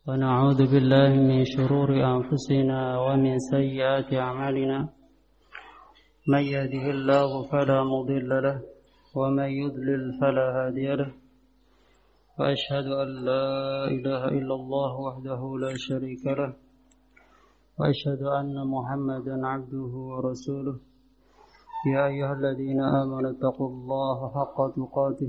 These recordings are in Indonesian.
ونعوذ بالله من شرور أنفسنا ومن سيئات أعمالنا من يهده الله فلا مضل له ومن يضلل فلا هادي له وأشهد أن لا إله إلا الله وحده لا شريك له وأشهد أن محمدا عبده ورسوله يا أيها الذين آمنوا اتقوا الله حق تقاته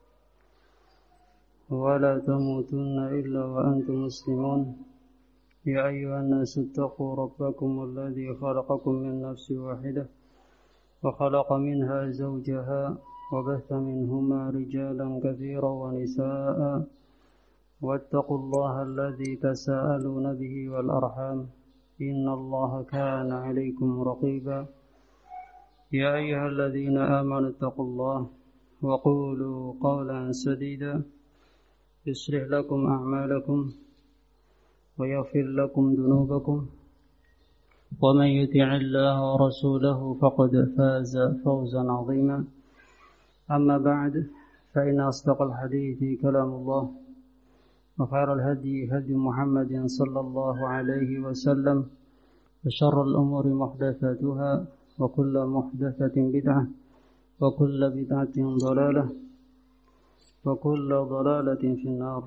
ولا تموتن إلا وأنتم مسلمون يا أيها الناس اتقوا ربكم الذي خلقكم من نفس واحدة وخلق منها زوجها وبث منهما رجالا كثيرا ونساء واتقوا الله الذي تساءلون به والأرحام إن الله كان عليكم رقيبا يا أيها الذين آمنوا اتقوا الله وقولوا قولا سديدا يصلح لكم أعمالكم ويغفر لكم ذنوبكم ومن يطع الله ورسوله فقد فاز فوزا عظيما أما بعد فإن أصدق الحديث كلام الله وخير الهدي هدي محمد صلى الله عليه وسلم وشر الأمور محدثاتها وكل محدثة بدعة وكل بدعة ضلالة وكل ضلالة في النار.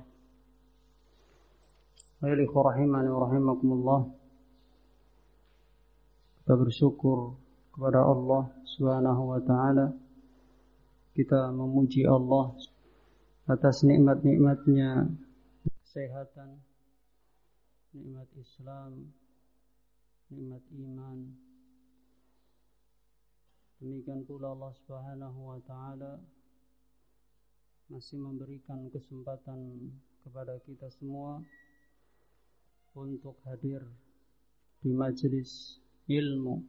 Ayolah rahimani wa rahimakumullah. Kita bersyukur kepada Allah Subhanahu wa taala. Kita memuji Allah atas nikmat-nikmatnya kesehatan, nikmat Islam, nikmat iman. Demikian pula Allah Subhanahu wa taala masih memberikan kesempatan kepada kita semua untuk hadir di majelis ilmu.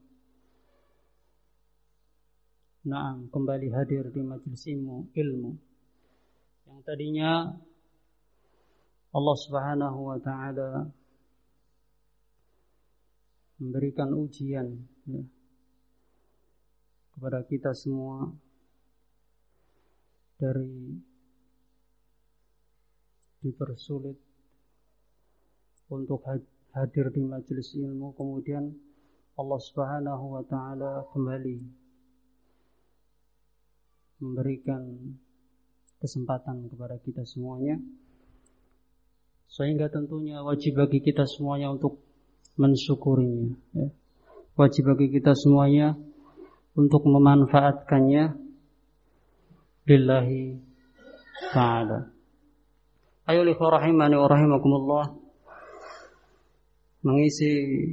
Naam, kembali hadir di majelis ilmu yang tadinya Allah Subhanahu wa taala memberikan ujian kepada kita semua dari dipersulit untuk hadir di majelis ilmu, kemudian Allah Subhanahu wa taala kembali memberikan kesempatan kepada kita semuanya, sehingga tentunya wajib bagi kita semuanya untuk mensyukurinya, ya. Wajib bagi kita semuanya untuk memanfaatkannya lillahi ta'ala. Ayolah rahimani wa rahimakumullah, mengisi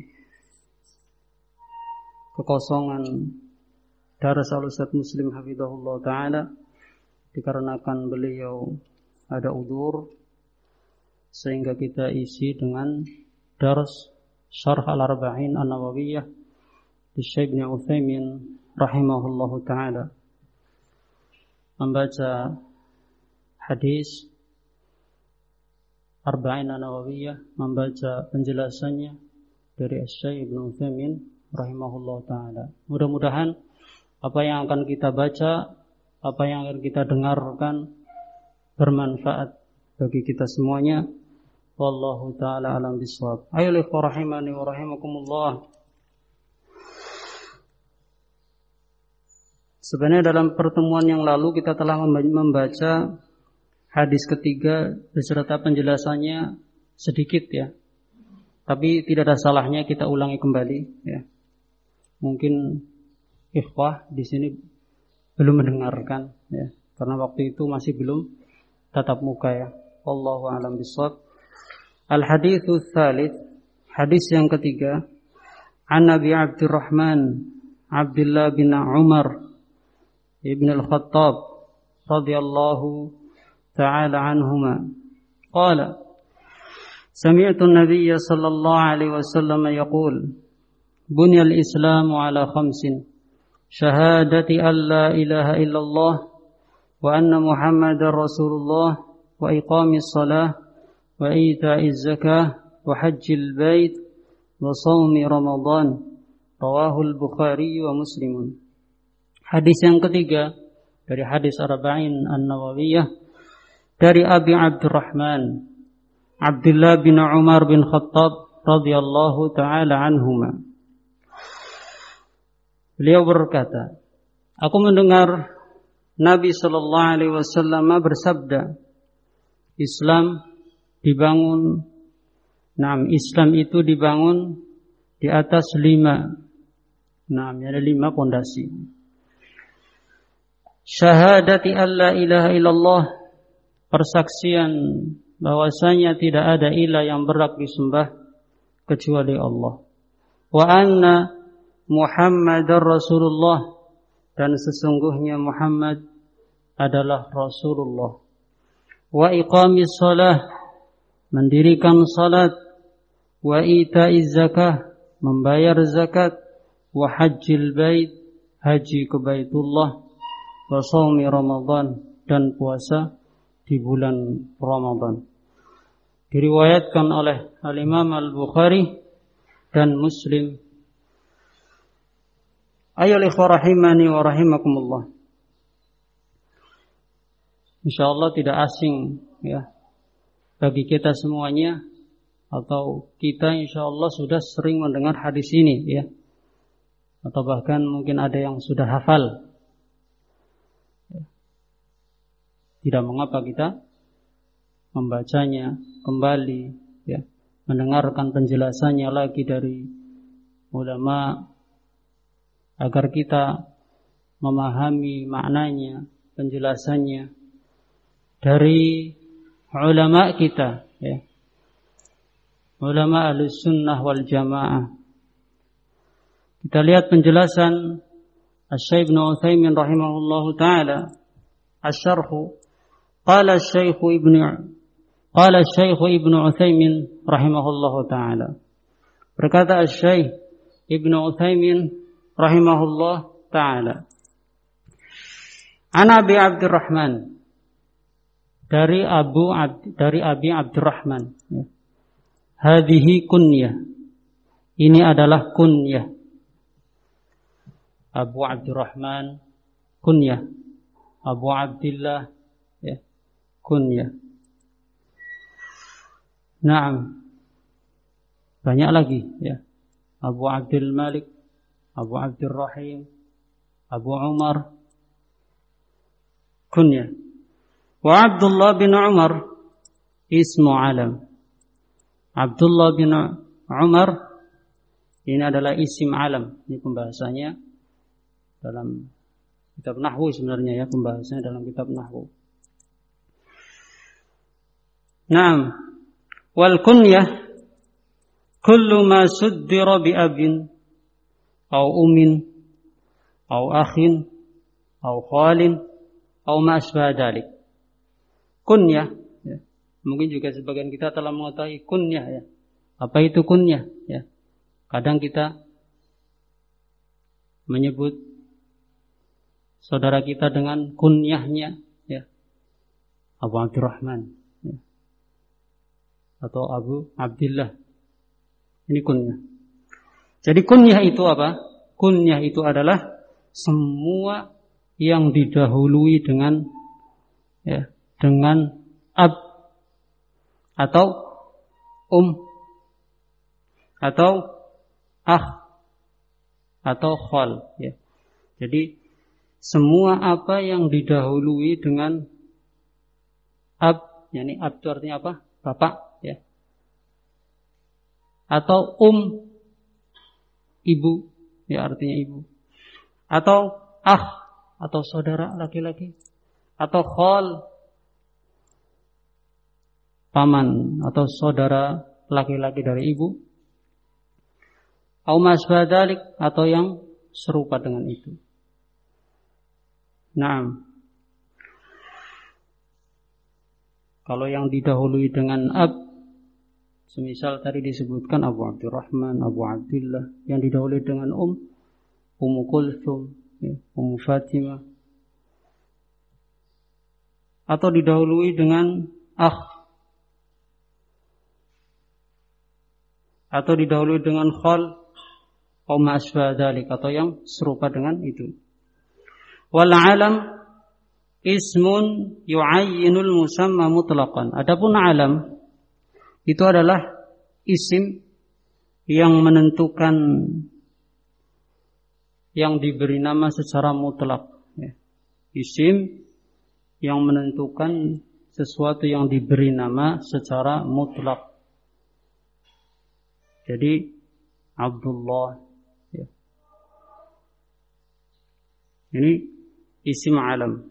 kekosongan daras al-Ustaz Muslim hafizahullah ta'ala dikarenakan beliau ada udzur, sehingga kita isi dengan daras syarh al-arba'in an-nawawiyah di Syekh Ibnu Utsaimin rahimahullahu ta'ala, membaca hadis Arba'in an-Nawawiyah, membaca penjelasannya dari Syekh Ibnu Utsaimin rahimahullahu ta'ala. Mudah-mudahan apa yang akan kita baca, apa yang akan kita dengarkan bermanfaat bagi kita semuanya. Wallahu ta'ala alam bisawab. Ayolah rahimani wa rahimakumullah. Sebenarnya dalam pertemuan yang lalu kita telah membaca hadis ketiga beserta penjelasannya sedikit, ya. Tapi tidak ada salahnya kita ulangi kembali, ya. Mungkin ikhwah di sini belum mendengarkan, ya, karena waktu itu masih belum tatap muka, ya. Wallahu a'lam bishawab. Al-haditsu tsalits, hadis yang ketiga, an Abi Abdurrahman Abdullah bin Umar ibn al-Khattab radhiyallahu ta'ala anhuma qala sami'tu an-nabiyya sallallahu alaihi wasallam yaqul bunya al-islamu ala khamsin syahadati an la ilaha illallah wa anna muhammadar rasulullah wa iqamis salah wa ita'iz zakah wa hajjil bait wa shaumi ramadan rawahu al-Bukhari wa Muslimun. Hadis yang ketiga dari hadis Arba'in an-Nawawiyah dari Abi Abdurrahman Abdullah bin Umar bin Khattab radhiyallahu taala anhuma. Beliau berkata, aku mendengar Nabi sallallahu alaihi wasallam bersabda, Islam itu dibangun di atas 5. Ada 5 pondasi. Syahadati alla ilaha illallah, persaksian bahwasanya tidak ada ilah yang berhak disembah kecuali Allah. Wa anna Muhammadar Rasulullah, dan sesungguhnya Muhammad adalah Rasulullah. Wa iqamis shalah, mendirikan salat. Wa ita'iz zakah, membayar zakat. Wa hajjil bait, haji ke Baitullah. Wa shaumi Ramadan, dan puasa di bulan Ramadan. Diriwayatkan oleh Al-Imam Al-Bukhari dan Muslim. Ayyuhal ikhwah rahimani wa rahimakumullah. Insyaallah tidak asing ya bagi kita semuanya, atau kita insyaallah sudah sering mendengar hadis ini ya. Atau bahkan mungkin ada yang sudah hafal. Tidak mengapa kita membacanya kembali ya, mendengarkan penjelasannya lagi dari ulama agar kita memahami maknanya, penjelasannya dari ulama kita ya. Ulama Ahlussunnah wal Jamaah. Kita lihat penjelasan Asy-Syaikh Ibnu Utsaimin rahimahullahu taala, asy-syarh. Qala Asy-Syaikh Ibnu Utsaimin rahimahullahu taala. Berkata Asy-Syaikh Ibnu Utsaimin rahimahullah taala, An Abi Abdurrahman, dari Abi Abdurrahman, hadhihi kunyah, ini adalah kunyah. Abu Abdurrahman kunyah, Abu Abdillah ya, kunyah. Naam, banyak lagi ya. Abu Abdul Malik, Abu Abdul Rahim, Abu Umar, kunyah. Wa Abdullah bin Umar ismu alam. Abdullah bin Umar ini adalah isim alam. Ini pembahasannya dalam kitab Nahwu sebenarnya ya, pembahasannya dalam kitab Nahwu. Naam. Wal kunyah kullu ma suddira bi abin aw ummin aw akhin aw khalin aw ma asbah dzalik. Kunyah ya. Mungkin juga sebagian kita telah mengetahui kunyah ya. Apa itu kunyah ya? Kadang kita menyebut saudara kita dengan kunyahnya ya, Abu Abdurrahman ya, atau Abu Abdillah. Ini kunyah. Jadi kunyah itu apa? Kunyah itu adalah semua yang didahului dengan ya, dengan ab atau atau atau khal ya. Jadi semua apa yang didahului dengan ab, yakni ab itu artinya apa? Bapak ya. Atau ibu ya, artinya ibu. Atau atau saudara laki-laki. Atau khal, paman atau saudara laki-laki dari ibu. Au masbah dzalik, atau yang serupa dengan itu. Naam. Kalau yang didahului dengan ab, semisal tadi disebutkan Abu Abdurrahman, Abu Abdillah, yang didahului dengan Ummu Kulthum, ya, Ummu Fatimah, atau didahului dengan atau didahului dengan khal, atau ma'asbah dzalik, atau yang serupa dengan itu. Wal alam ismun yu'ayyinul musamma mutlaqan. Adapun alam itu adalah isim yang menentukan, yang diberi nama secara mutlak. Isim yang menentukan sesuatu yang diberi nama secara mutlak. Jadi Abdullah, ya. Ini isim alam.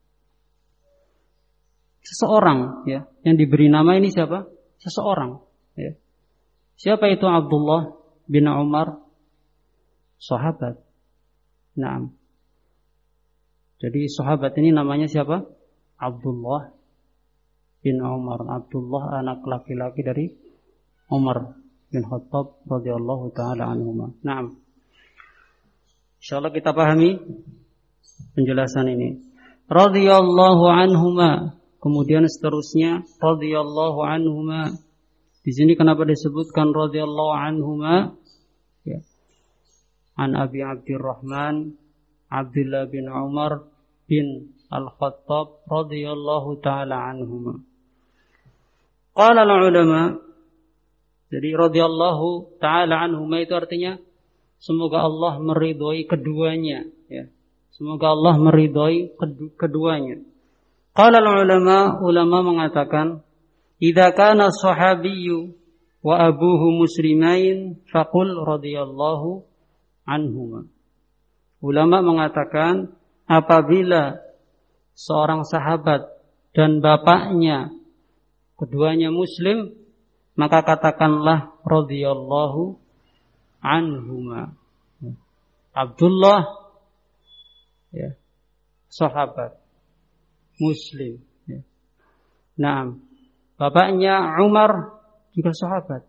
Seseorang, ya, yang diberi nama ini siapa? Seseorang, ya. Siapa itu Abdullah bin Umar? Sahabat. Naam. Jadi sahabat ini namanya siapa? Abdullah bin Umar. Abdullah anak laki-laki dari Umar bin Khattab radhiyallahu taala anhuma. Naam. Insyaallah kita pahami penjelasan ini. Radhiyallahu anhuma. Kemudian seterusnya radhiyallahu anhuma. Di sini kenapa disebutkan radhiyallahu anhuma? Ya. An Abi Abdurrahman Abdullah bin Umar bin Al-Khattab radhiyallahu taala anhuma. Qala al-ulama, jadi radhiyallahu taala anhuma itu artinya semoga Allah meridhai keduanya, ya. Semoga Allah meridhai keduanya. Qala al-ulama, ulama mengatakan, idza kana sahabiyyu wa abuhu muslimain faqul radhiyallahu anhuma. Ulama mengatakan apabila seorang sahabat dan bapaknya keduanya muslim, maka katakanlah radhiyallahu anhuma. Abdullah, ya, sahabat muslim, ya. Naam. Bapaknya Umar juga sahabat.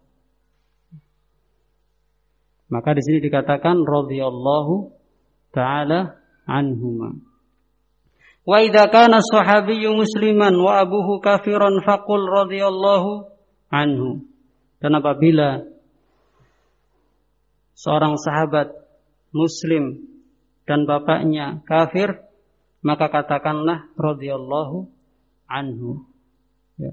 Maka di sini dikatakan radhiyallahu ta'ala anhuma. Wa idza kana sahabiyyu musliman wa abuhu kafiran faqul radhiyallahu anhu. Dan apabila seorang sahabat muslim dan bapaknya kafir, maka katakanlah radhiyallahu anhu. Ya.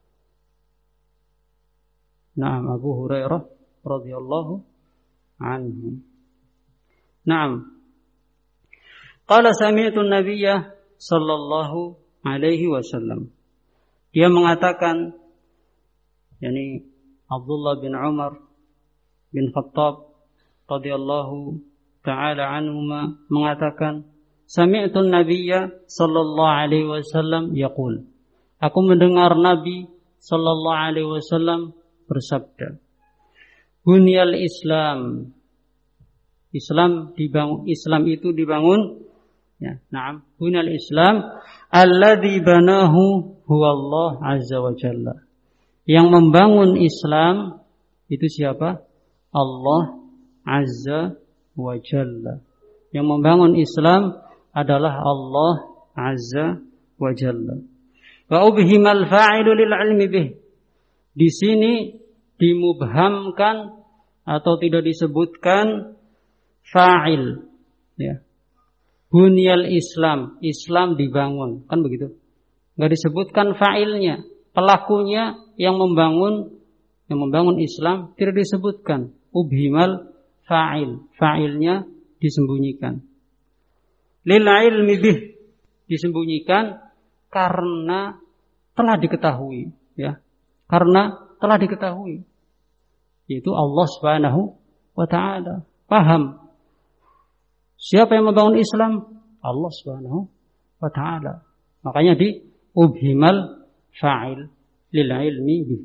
Naam, Abu Hurairah radhiyallahu anhu. Naam. Qala sami'tu an-nabiyya sallallahu alaihi wasallam. Dia mengatakan, yakni Abdullah bin Umar bin Khattab radhiyallahu taala anhuma mengatakan, sami'tu an-nabiyya sallallahu alaihi wasallam yaqul. Aku mendengar Nabi sallallahu alaihi wasallam bersabda, Bunyal Islam. Islam itu dibangun, ya, na'am, Bunyal Islam alladzi banahu huwa Allah azza wa jalla. Yang membangun Islam itu siapa? Allah azza wa jalla. Yang membangun Islam adalah Allah azza wa jalla. Wa ubhimal fa'ilu lil 'ilmi bih. Di sini dimubhamkan atau tidak disebutkan fa'il, ya. Bunyal Islam, Islam dibangun, kan begitu? Enggak disebutkan fa'ilnya, pelakunya yang membangun Islam tidak disebutkan. Ubhimal fa'il, fa'ilnya disembunyikan. Lil 'ilmi bih, disembunyikan karena telah diketahui, ya. Karena telah diketahui, yaitu Allah Subhanahu wa taala. Paham siapa yang membangun Islam? Allah Subhanahu wa taala. Makanya di ubhimal fa'il lil ilmi bih.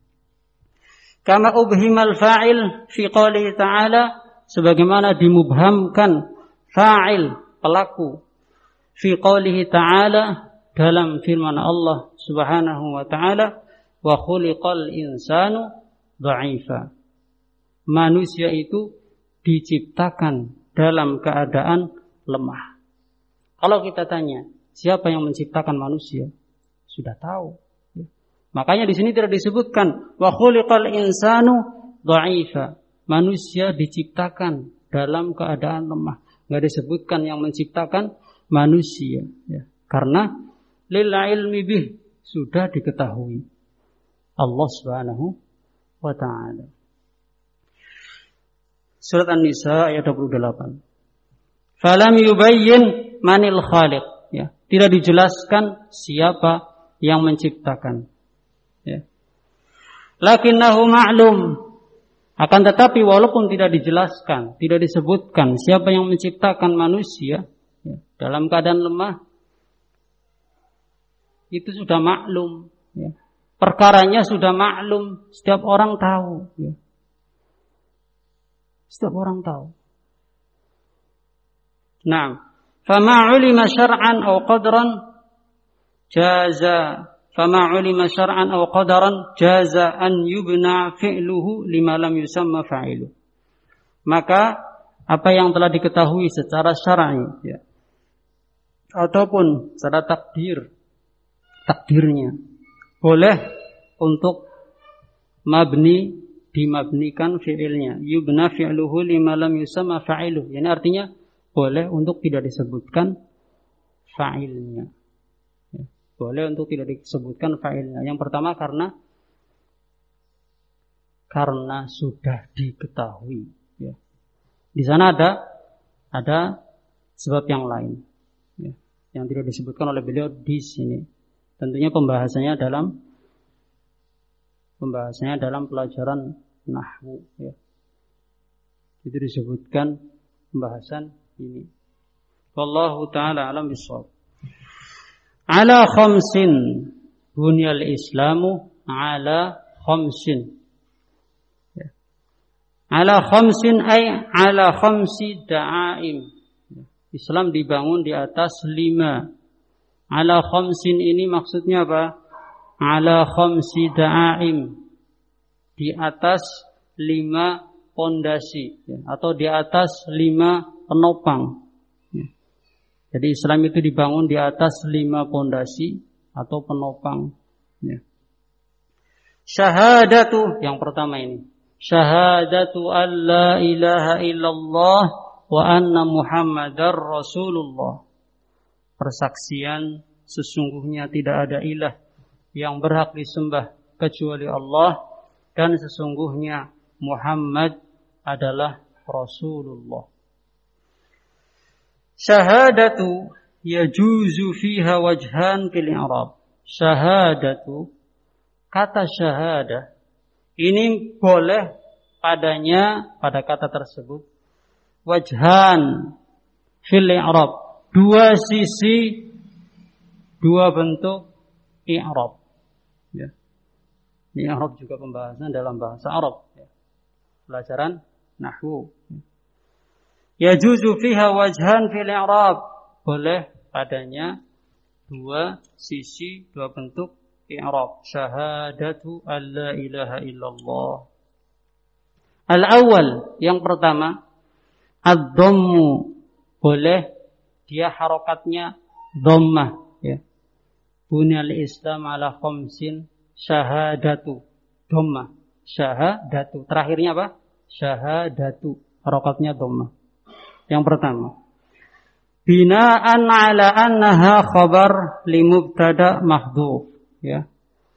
Kama ubhimal fa'il fi qouli ta'ala, sebagaimana dimubhamkan fa'il, pelaku, fi qoulihi ta'ala, dalam firman Allah Subhanahu wa taala, wa khuliqal insanu dha'ifa. Manusia itu diciptakan dalam keadaan lemah. Kalau kita tanya, siapa yang menciptakan manusia? Sudah tahu. Makanya di sini tidak disebutkan wa khuliqal insanu dha'ifa. Manusia diciptakan dalam keadaan lemah. Enggak disebutkan yang menciptakan manusia, ya. Karena lil ilmi bih, sudah diketahui. Allah Subhanahu wa taala. Surat An-Nisa ayat 28. Falam yubayyin manil khaliq, ya. Tidak dijelaskan siapa yang menciptakan, ya. Lakinnahu ma'lum, akan tetapi walaupun tidak dijelaskan, tidak disebutkan siapa yang menciptakan manusia, ya, dalam keadaan lemah, itu sudah maklum, ya. Perkaranya sudah maklum, setiap orang tahu, ya. Setiap orang tahu. Naam, fama ulima syar'an aw qadran jaza, fama ulima syar'an aw qadaran jaza an yubna fi'luhu lima lam yusamma fa'iluh. Maka apa yang telah diketahui secara syar'i, ya, ataupun secara takdirnya boleh untuk dimabnikan fi'ilnya, yubna fi'luhu lima lam yusamma fa'iluh. Ini artinya boleh untuk tidak disebutkan fa'ilnya, ya. Boleh untuk tidak disebutkan fa'ilnya. Yang pertama karena sudah diketahui, ya. Di sana ada sebab yang lain, ya, yang tidak disebutkan oleh beliau di sini. Tentunya pembahasannya dalam pelajaran nahwu, ya. Itu disebutkan pembahasan ini. Wallahu ta'ala alam bissawab. Ala khamsin bunyal islamu ala khamsin, ya. Ala khamsin ay ala khamsi da'aim. Islam dibangun di atas 5. Ala khamsin ini maksudnya apa? Ala khamsi da'aim, di atas 5 pondasi, ya, atau di atas 5 penopang, ya. Jadi Islam itu dibangun di atas 5 pondasi atau penopang, ya. Syahadatu, yang pertama ini, syahadatu an la ilaha illallah wa anna muhammadar rasulullah. Persaksian sesungguhnya tidak ada ilah yang berhak disembah kecuali Allah, dan sesungguhnya Muhammad adalah Rasulullah. Syahadatu yajuzu fiha wajhan fil i'rab. Syahadatu, kata syahadah ini boleh padanya, pada kata tersebut, wajhan fil i'rab, 2 sisi, 2 bentuk i'rab, ya. I'rab juga pembahasan dalam bahasa Arab, ya. Pelajaran nahwu. Yajuzu fiha wajhan fil i'rab, boleh padanya 2 sisi, 2 bentuk i'rab. Syahadatu alla ilaha illallah. Al-awwal, yang pertama, ad-dhammu, boleh dia harokatnya dhammah, ya. Bunyal Islam ala khamsin syahadatu, dhammah, syahadatu. Terakhirnya apa? Syahadatu, harokatnya dhammah. Yang pertama, binaan ala annaha khabar li mubtada mahdhuf, ya.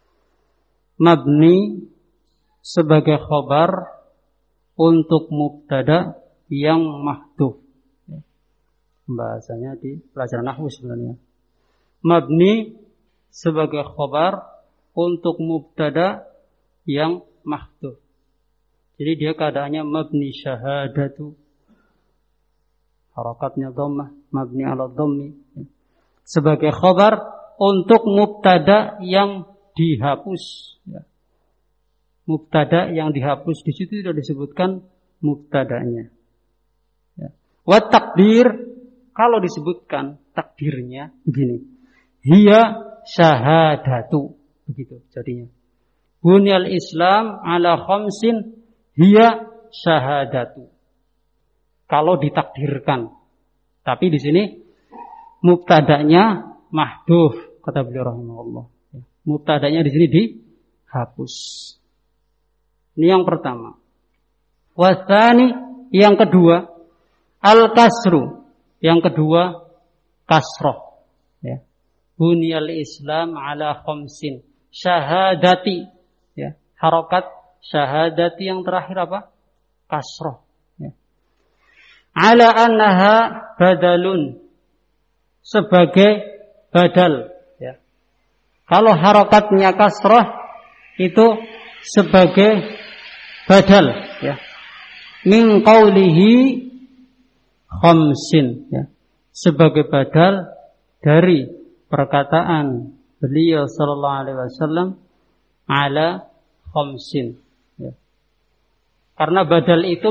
Mabni sebagai khabar untuk mubtada yang mahdhuf. Bahasanya di pelajaran nahwu sebenarnya. Mabni sebagai khabar untuk mubtada yang mahdhuf. Jadi dia keadaannya mabni syahadatu, harakatnya dhammah, mabni ala dhammi, sebagai khabar untuk mubtada yang dihapus, ya. Mubtada yang dihapus, di situ sudah disebutkan mubtadanya, ya. Wa takdir, kalau disebutkan takdirnya begini, hiya syahadatu, begitu jadinya. Bunyal Islam ala khamsin hiya syahadatu. Kalau ditakdirkan, tapi di sini mubtadanya mahdhuf, kata beliau rahimahullah. Mubtadanya di sini dihapus. Ini yang pertama. Wasani, yang kedua, al-kasru. Yang kedua, kasroh, ya. Bunyal Islam ala khamsin syahadati, harokat syahadati yang terakhir apa? Kasroh. Ya. Ala annaha badalun, sebagai badal. Ya. Kalau harokatnya kasroh itu sebagai badal. Ya. Min qawlihi khamsin. Ya. Sebagai badal dari perkataan beliau sallallahu alaihi wasallam ala khamsin. Ya. Karena badal itu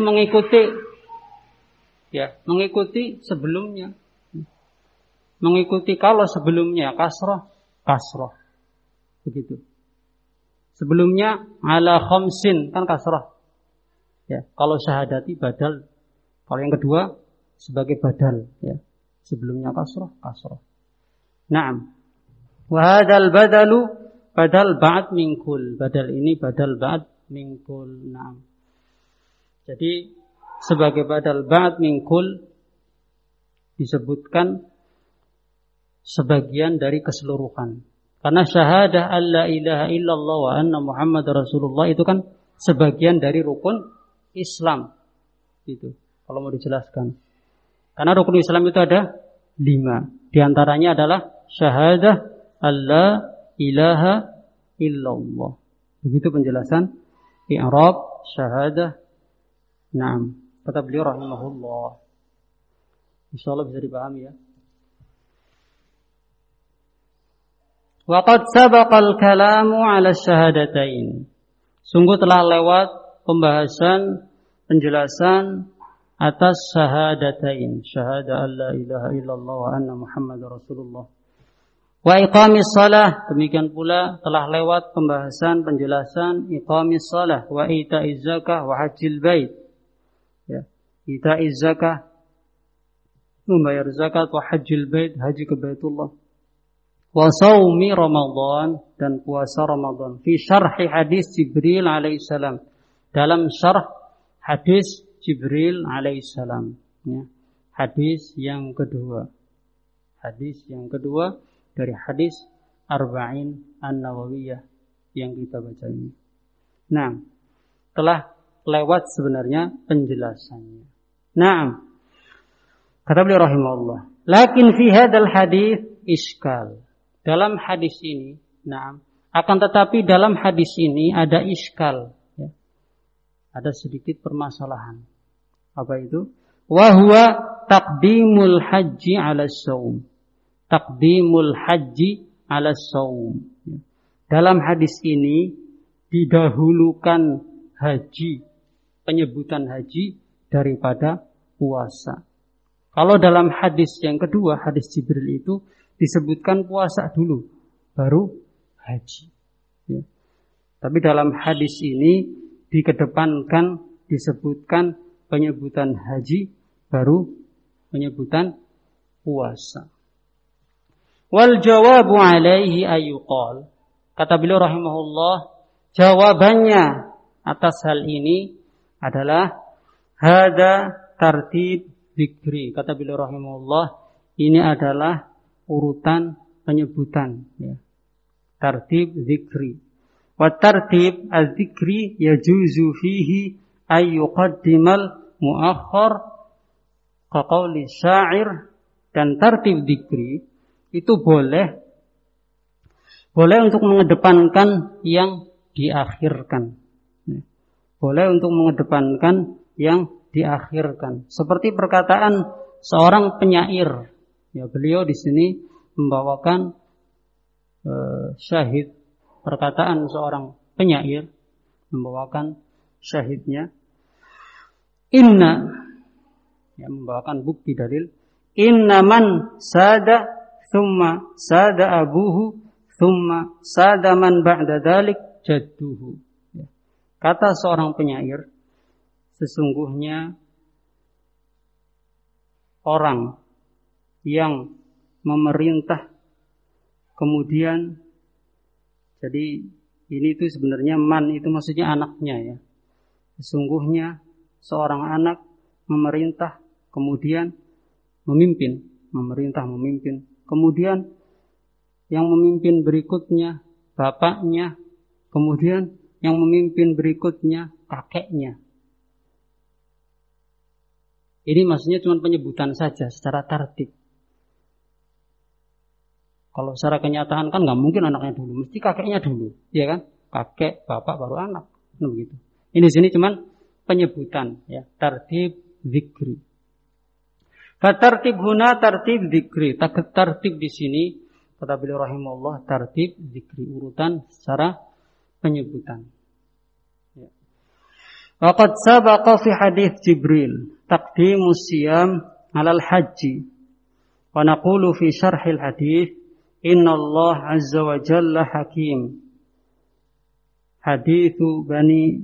mengikuti sebelumnya. Mengikuti kalau sebelumnya kasroh. Begitu. Sebelumnya ala khamsin kan kasroh. Ya, kalau syahadati badal. Kalau yang kedua sebagai badal, ya. Sebelumnya kasroh. Naam. Wa hadzal badalu badal ba'd min kull. Badal ini badal ba'd min kull. Naam. Jadi sebagai badal ba'd min kull disebutkan sebagian dari keseluruhan. Karena syahadah alla ilaha illallah wa anna Muhammad Rasulullah itu kan sebagian dari rukun Islam. Gitu. Kalau mau dijelaskan. Karena rukun Islam itu ada 5. Di antaranya adalah syahadah alla ilaha illallah. Begitu penjelasan i'rab syahadah. Naam. Kata beliau rahimahullah. Insyaallah bisa dipahami ya. Wa qad sabaqal kalamu 'ala syahadatain. Sungguh telah lewat pembahasan penjelasan atas syahadatain, syahadah alla ilaha illallah wa anna Muhammadar Rasulullah. Wa iqamis shalah, demikian pula telah lewat pembahasan penjelasan iqamis shalah wa ita'iz zakah wa hajjil bait. Ya, ita'iz zakah, membayar zakat, wa hajjil bait, haji ke Baitullah. Wa shaumi Ramadan, dan puasa Ramadan. Fi syarhi hadis Jibril alaihissalam, dalam syarh hadis Jibril alaihissalam, ya. Hadis yang kedua dari hadis Arba'in An-Nawawiyah yang kita baca ini. Nah, telah lewat sebenarnya penjelasannya. Nah, kata beliau rahimahullah, lakin fi hadzal hadis iskal. Dalam hadis ini, akan tetapi dalam hadis ini ada iskal, ya. Ada sedikit permasalahan. Apa itu? Wa huwa taqdimul haji 'ala shaum. Taqdimul haji 'ala shaum. Dalam hadis ini didahulukan haji, penyebutan haji daripada puasa. Kalau dalam hadis yang kedua, hadis Jibril itu disebutkan puasa dulu, baru haji. Ya. Tapi dalam hadis ini dikedepankan, disebutkan penyebutan haji, baru penyebutan puasa. Wal jawabu alaihi ayyuqal. Kata beliau rahimahullah, jawabannya atas hal ini adalah hada tartib dzikri. Kata beliau rahimahullah, ini adalah urutan penyebutan, ya. Tartib dzikri. Wa tartib az-dzikri yajuzu fihi ay yuqaddimal muakhkhar ka qauli syair, dan tartib dzikri itu boleh untuk mengedepankan yang diakhirkan. Boleh untuk mengedepankan yang diakhirkan. Seperti perkataan seorang penyair. Ya, beliau di sini membawakan syahid, perkataan seorang penyair, membawakan syahidnya. Inna, ya, membawakan bukti dalil. Inna man sada thumma sada abuhu thumma sada man ba'da dalik jadduhu. Ya. Kata seorang penyair, sesungguhnya orang yang memerintah kemudian, jadi ini itu sebenarnya man itu maksudnya anaknya, ya. Sesungguhnya seorang anak memerintah kemudian memimpin, kemudian yang memimpin berikutnya bapaknya, kemudian yang memimpin berikutnya kakeknya. Ini maksudnya cuma penyebutan saja secara tartib. Kalau secara kenyataan kan nggak mungkin anaknya dulu, mesti kakeknya dulu, ya kan? Kakek, bapak, baru anak, begitu. Ini di sini cuma penyebutan, ya, tartib zikri. Fatartib huna tartib zikri. Tartib di sini kata beliau rahimahullah tartib zikri, urutan secara penyebutan. Ya. Waqad sabaqa fi hadits Jibril taqdimus siyam 'alal haji. Wa naqulu fi syarhil hadits innallaha 'azza wa jalla hakim. Hadithu bani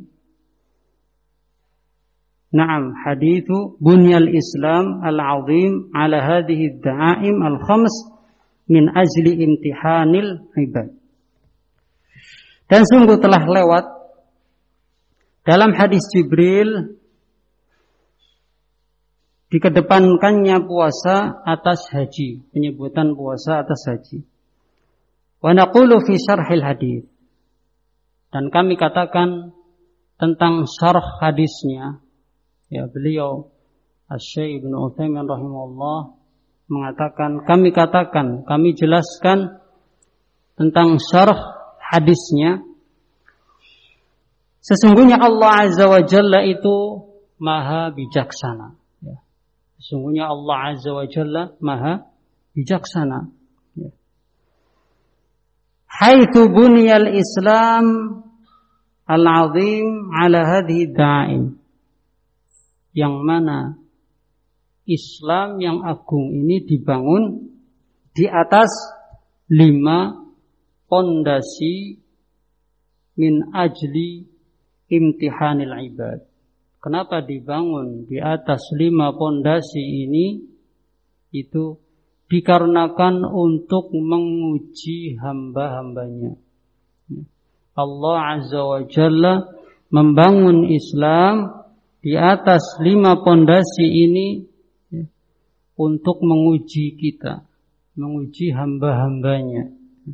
Naam, hadithu bunyal Islam al-'azim 'ala hadhihi ad-da'aim al-khams min ajli imtihanil ibad. Dan sungguh telah lewat dalam hadis Jibril dikedepankannya puasa atas haji, penyebutan puasa atas haji. Wa naqulu fi syarhil hadis. Dan kami katakan tentang syarh hadisnya. Ya, beliau Asy-Syaikh Ibnu Utsaimin rahimahullah mengatakan, kami jelaskan tentang syarh hadisnya. Sesungguhnya Allah Azza wa Jalla itu maha bijaksana. Ya. Sesungguhnya Allah Azza wa Jalla maha bijaksana. Ya. Haitsu buniyal Islam al-'azim 'ala hadhihi da'im. Yang mana Islam yang agung ini dibangun di atas 5 pondasi min ajli imtihanil ibad. Kenapa dibangun di atas 5 pondasi ini? Itu dikarenakan untuk menguji hamba-hambanya. Allah Azza wa Jalla membangun Islam di atas 5 pondasi ini ya, untuk menguji kita, menguji hamba-hambanya.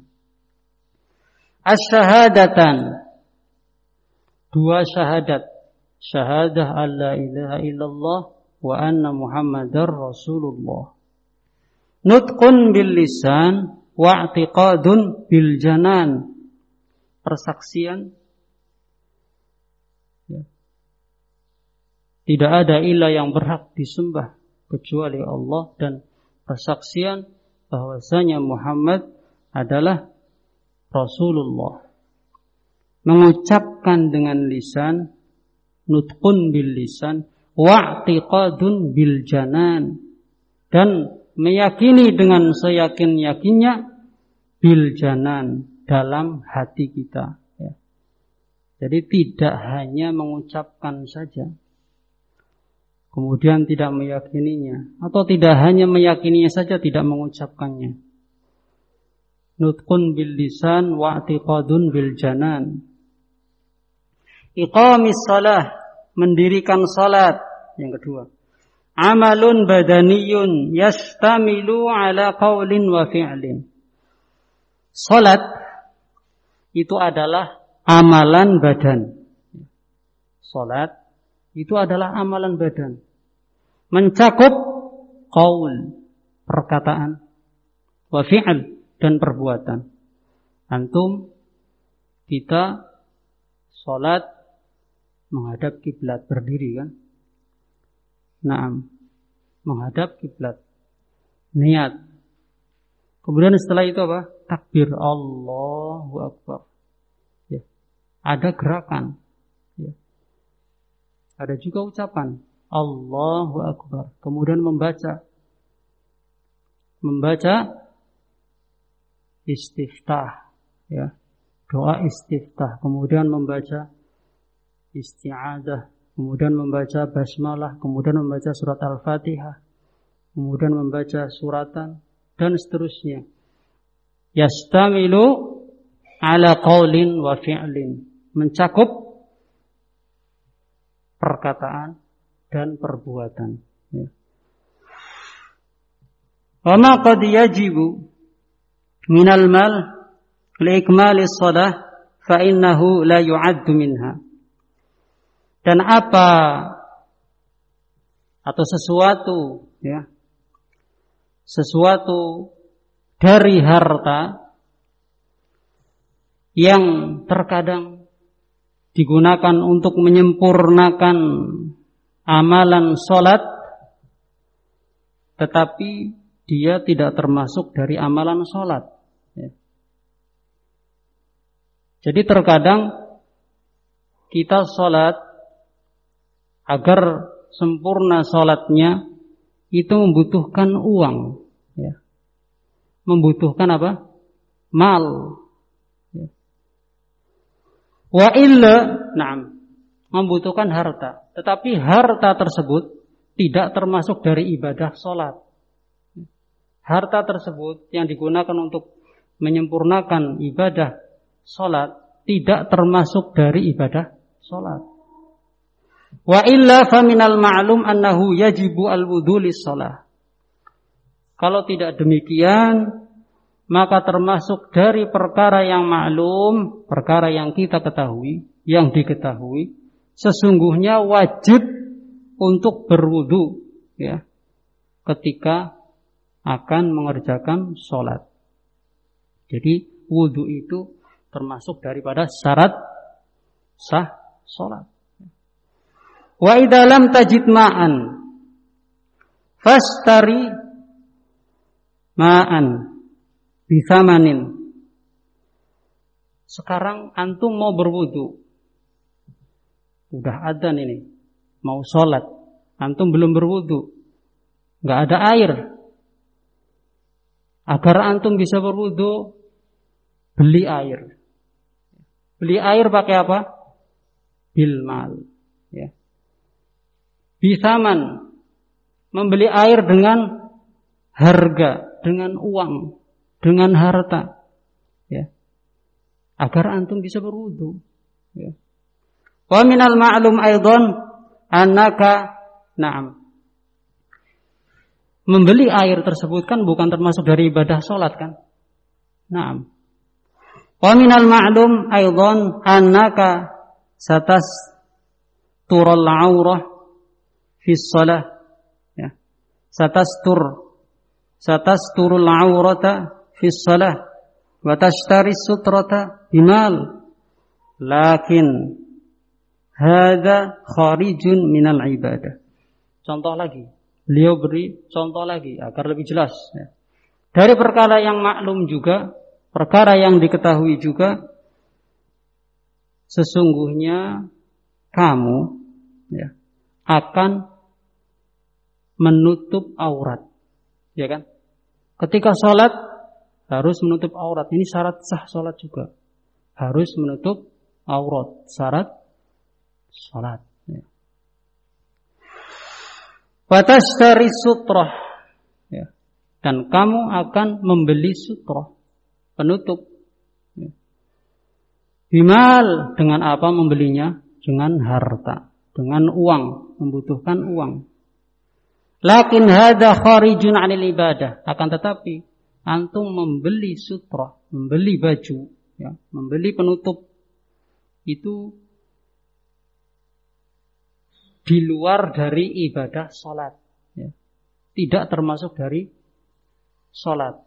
Asyhadatan, 2 syahadat. Syahadah an la ilaha illallah wa anna Muhammadar Rasulullah. Nutqun bil lisan wa i'tiqadun bil janan. Persaksian. Ya. Tidak ada ilah yang berhak disembah kecuali Allah, dan persaksian bahwasanya Muhammad adalah Rasulullah. Mengucapkan dengan lisan, nutqun bil lisan, wa'tiqadun bil janan, dan meyakini dengan seyakin-yakinnya bil janan, dalam hati kita. Ya. Jadi tidak hanya mengucapkan saja, kemudian tidak meyakininya, atau tidak hanya meyakininya saja, tidak mengucapkannya. Nutqun bil lisan wa'tiqadun bil janan. Iqamis shalah, mendirikan salat. Yang kedua, amalun badaniyun yastamilu ala qaulin wa fi'lin. Salat itu adalah amalan badan. Salat itu adalah amalan badan. Mencakup qaul, perkataan, wa fi'l, dan perbuatan. Antum, kita salat menghadap kiblat, berdiri kan? Naam, menghadap kiblat. Niat. Kemudian setelah itu apa? Takbir, Allahu Akbar. Ya. Ada gerakan. Ya. Ada juga ucapan Allahu Akbar. Kemudian membaca istiftah, ya. Doa istiftah. Kemudian membaca isti'adah, kemudian membaca basmalah, kemudian membaca surat Al-Fatihah, kemudian membaca suratan, dan seterusnya. Yastamilu ala qaulin wa fi'lin, mencakup perkataan dan perbuatan. Ya. Wa ma qad yajibu minal mal li'ikmalis shalah fa innahu la yu'addu minha. Dan apa atau sesuatu ya, sesuatu dari harta yang terkadang digunakan untuk menyempurnakan amalan salat, tetapi dia tidak termasuk dari amalan salat ya. Jadi terkadang kita salat, agar sempurna salatnya itu membutuhkan uang ya. Membutuhkan apa? Mal ya. Wa illa, na'am, membutuhkan harta. Tetapi harta tersebut tidak termasuk dari ibadah salat. Harta tersebut yang digunakan untuk menyempurnakan ibadah salat tidak termasuk dari ibadah salat. Wa illa faminal ma'lum annahu yajibu al-wudhu lis-shalah. Kalau tidak demikian, maka termasuk dari perkara yang maklum, perkara yang kita ketahui, yang diketahui, sesungguhnya wajib untuk berwudu ya, ketika akan mengerjakan sholat. Jadi wudu itu termasuk daripada syarat sah sholat. Wa idza lam tajid ma'an fastari ma'an bisamanin. Sekarang antum mau berwudu, udah adzan ini, mau sholat, antum belum berwudu, nggak ada air. Agar antum bisa berwudu, beli air. Beli air pakai apa? Bil mal ya. Bisaman, membeli air dengan harga, dengan uang, dengan harta ya. Agar antum bisa berwudu ya. Wa minal ma'lum aidan annaka, na'am, membeli air tersebut kan bukan termasuk dari ibadah salat kan? Na'am. Wa minal ma'lum aidan annaka satasturul aurah fi shalah ya. Satasturul aurata fi shalah wa tashtari sutrata bimal, lakin hadza kharijun minal ibadah. Contoh lagi, beliau beri contoh lagi agar lebih jelas ya. Dari perkara yang maklum juga, perkara yang diketahui juga, sesungguhnya kamu ya, akan menutup aurat ya kan. Ketika sholat harus menutup aurat. Ini syarat sah sholat juga, harus menutup aurat, syarat sholat ya. Watashtari sutrah ya. Dan kamu akan membeli sutrah, penutup ya. Bimal, dengan apa membelinya? Dengan harta, dengan uang, membutuhkan uang. Lakin hadza kharijun 'anil ibadah. Akan tetapi antum membeli sutrah, membeli baju ya, membeli penutup itu di luar dari ibadah salat ya. Tidak termasuk dari salat.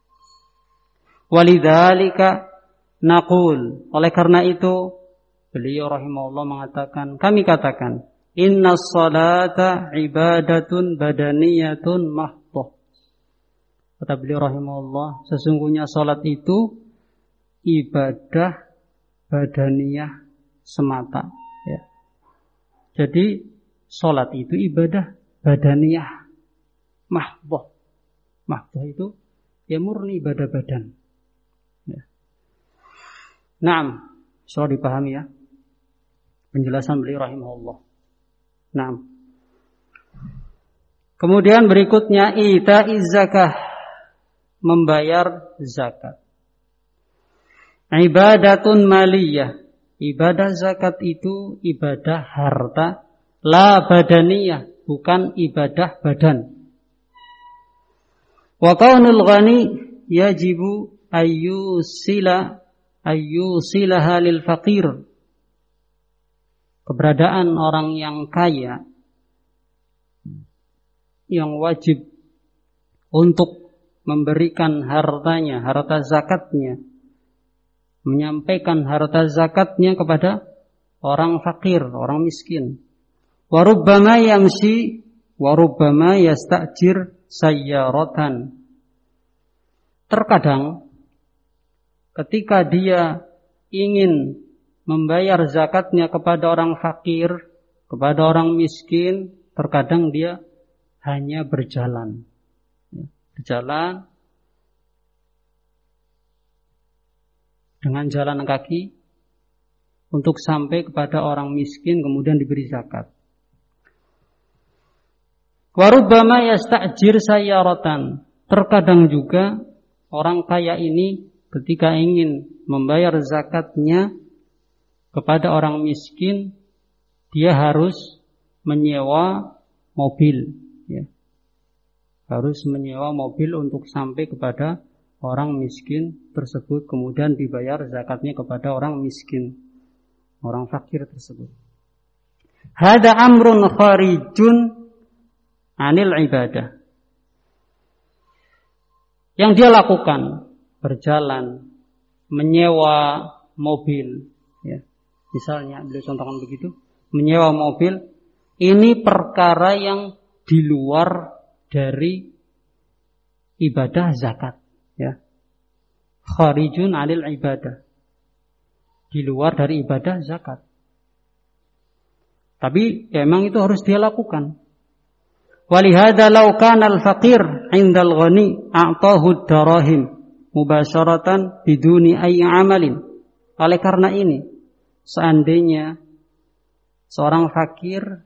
Walidzalika naqul, oleh karena itu beliau rahimahullah mengatakan, kami katakan, inna salata ibadatun badaniyatun mahdhah. Kata beliau rahimahullah, sesungguhnya salat itu ibadah badaniyah semata ya. Jadi salat itu ibadah badaniyah mahdhah. Mahdhah itu ya murni ibadah badan ya. Naam, bisa dipahami ya penjelasan beliau rahimahullah. Nah, kemudian berikutnya ita'iz zakah, membayar zakat. Ibadatun maliyah, ibadah zakat itu ibadah harta, la badaniyah, bukan ibadah badan. Wa qaunul ghani yajibu ayyusila ayyusilaha lil faqir. Keberadaan orang yang kaya yang wajib untuk memberikan hartanya, harta zakatnya, menyampaikan harta zakatnya kepada orang fakir, orang miskin. Wa rubbama yamshi wa rubbama yasta'jir sayyaratan. Terkadang ketika dia ingin membayar zakatnya kepada orang fakir, kepada orang miskin, terkadang dia hanya berjalan. Berjalan dengan jalan kaki untuk sampai kepada orang miskin kemudian diberi zakat. Wa rubbama yasta'jir sayyaratan. Terkadang juga orang kaya ini ketika ingin membayar zakatnya kepada orang miskin, dia harus menyewa mobil, ya. Harus menyewa mobil untuk sampai kepada orang miskin tersebut, kemudian dibayar zakatnya kepada orang miskin, orang fakir tersebut. Hada amrun kharijun anil ibadah. Yang dia lakukan, berjalan, menyewa mobil, ya. Misalnya, beliau contohkan begitu, menyewa mobil, ini perkara yang di luar dari ibadah zakat, ya. Kharijun anil ibadah, di luar dari ibadah zakat. Tapi memang itu harus dia lakukan. Walihada law kana al-faqir 'indal ghani a'tahu ad-darahim mubasharatan biduni ayyi 'amalin. Oleh karena ini, seandainya seorang fakir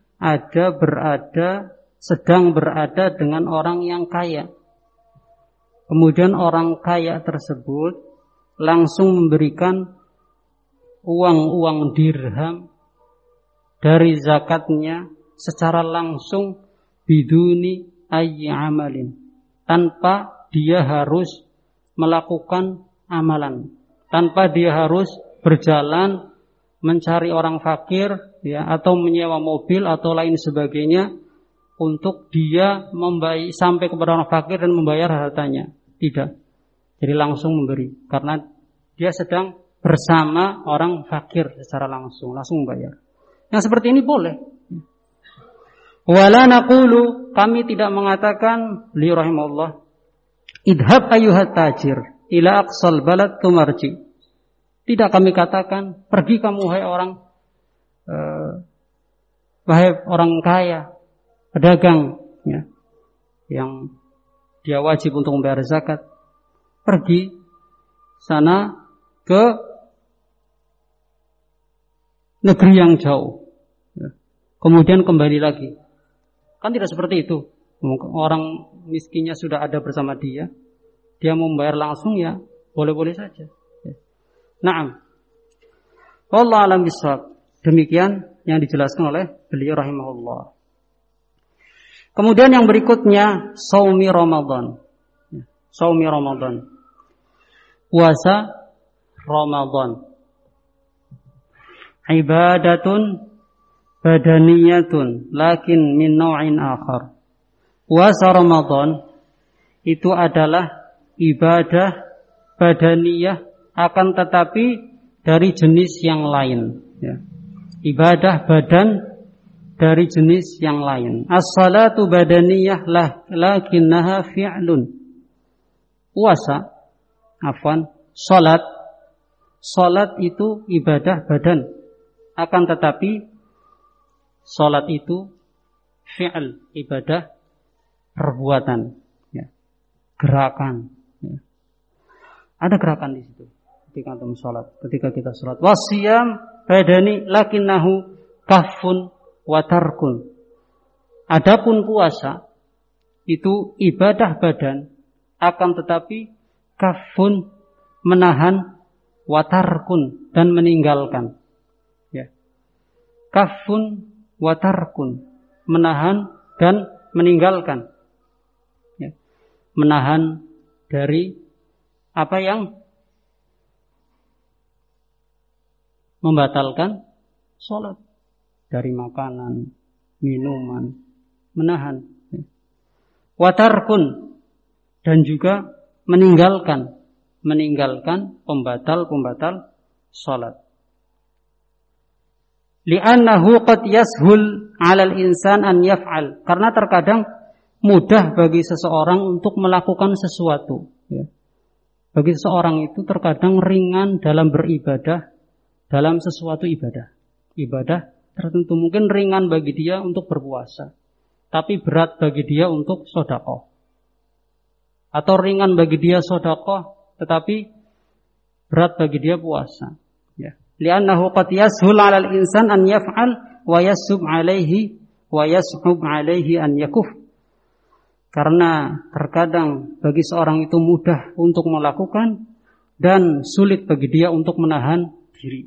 sedang berada dengan orang yang kaya, kemudian orang kaya tersebut langsung memberikan uang-uang dirham dari zakatnya secara langsung biduni ayyi amalin, tanpa dia harus melakukan amalan, tanpa dia harus berjalan mencari orang fakir, ya, atau menyewa mobil atau lain sebagainya untuk dia sampai kepada orang fakir dan membayar hartanya. Tidak. Jadi langsung memberi karena dia sedang bersama orang fakir secara langsung membayar. Yang seperti ini boleh. Wala naqulu, kami tidak mengatakan, li rahimahullah, idhab ayyuhat tajir ila aqsal balad tumarji. Tidak kami katakan, pergi kamu wahai orang kaya, pedagang, ya, yang dia wajib untuk membayar zakat, pergi sana ke negeri yang jauh, ya, kemudian kembali lagi. Kan tidak seperti itu. Orang miskinnya sudah ada bersama dia mau membayar langsung, ya boleh-boleh saja. Naam. Wallahu a'lam bishawab. Demikian yang dijelaskan oleh beliau rahimahullah. Kemudian yang berikutnya, shaumi Ramadan. Shaumi Ramadan. Puasa Ramadan. Ibadatun badaniyatun lakin min naw'in akhar. Puasa Ramadan itu adalah ibadah badaniyah, akan tetapi dari jenis yang lain, ya. Ibadah badan dari jenis yang lain. As-salatu badaniyah lakinnaha fi'lun. Salat itu ibadah badan, akan tetapi salat itu fi'l, ibadah perbuatan, ya. Gerakan, ya. Ada gerakan di situ ketika antum salat, ketika kita salat. Wasiyam badani lakinnahu kafun wa tarkun. Adapun puasa itu ibadah badan, akan tetapi kafun, menahan, wa tarkun, dan meninggalkan, ya. Kafun wa tarkun, menahan dan meninggalkan, ya. Menahan dari apa yang membatalkan sholat. Dari makanan, minuman, menahan. Watarkun, dan juga meninggalkan pembatal sholat. Li'annahu qad yashul 'alal insan an yaf'al. Karena terkadang mudah bagi seseorang untuk melakukan sesuatu. Ya. Bagi seseorang itu terkadang ringan dalam beribadah, dalam sesuatu ibadah. Ibadah tertentu mungkin ringan bagi dia untuk berpuasa, tapi berat bagi dia untuk sedekah. Atau ringan bagi dia sedekah, tetapi berat bagi dia puasa. Ya. Li'annahu qad yashul 'alal insan an yaf'al wa yas'ub 'alaihi an yakuf. Karena terkadang bagi seorang itu mudah untuk melakukan dan sulit bagi dia untuk menahan diri.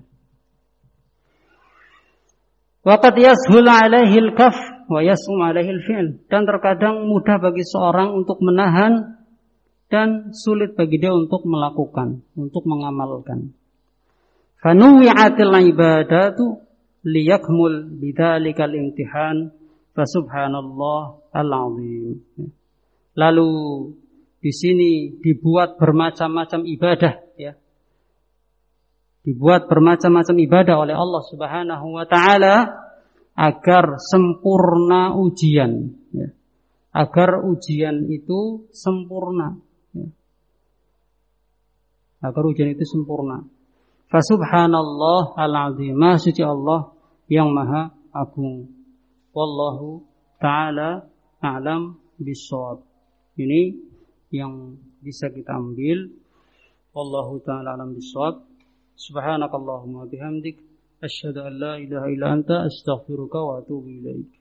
Wa qad yashul 'alaihi al-kaf wa yas'um 'alaihi al-fi'l. Dan terkadang mudah bagi seorang untuk menahan dan sulit bagi dia untuk melakukan, untuk mengamalkan. Fanuwi'atil ibadatu liyakmul bidzalikal imtihan fa subhanallah al-azim. Lalu di sini dibuat bermacam-macam ibadah, ya. Dibuat bermacam-macam ibadah oleh Allah Subhanahu wa taala agar sempurna ujian, ya. Agar ujian itu sempurna, ya. Agar ujian itu sempurna. Fa subhanallah al-azim. Maha suci Allah yang maha agung. Wallahu ta'ala a'lam bishawab. Ini yang bisa kita ambil. Wallahu ta'ala a'lam bishawab. Subhanakallahumma bihamdik asyhadu an la ilaha illa anta astaghfiruka wa atubu ilaik.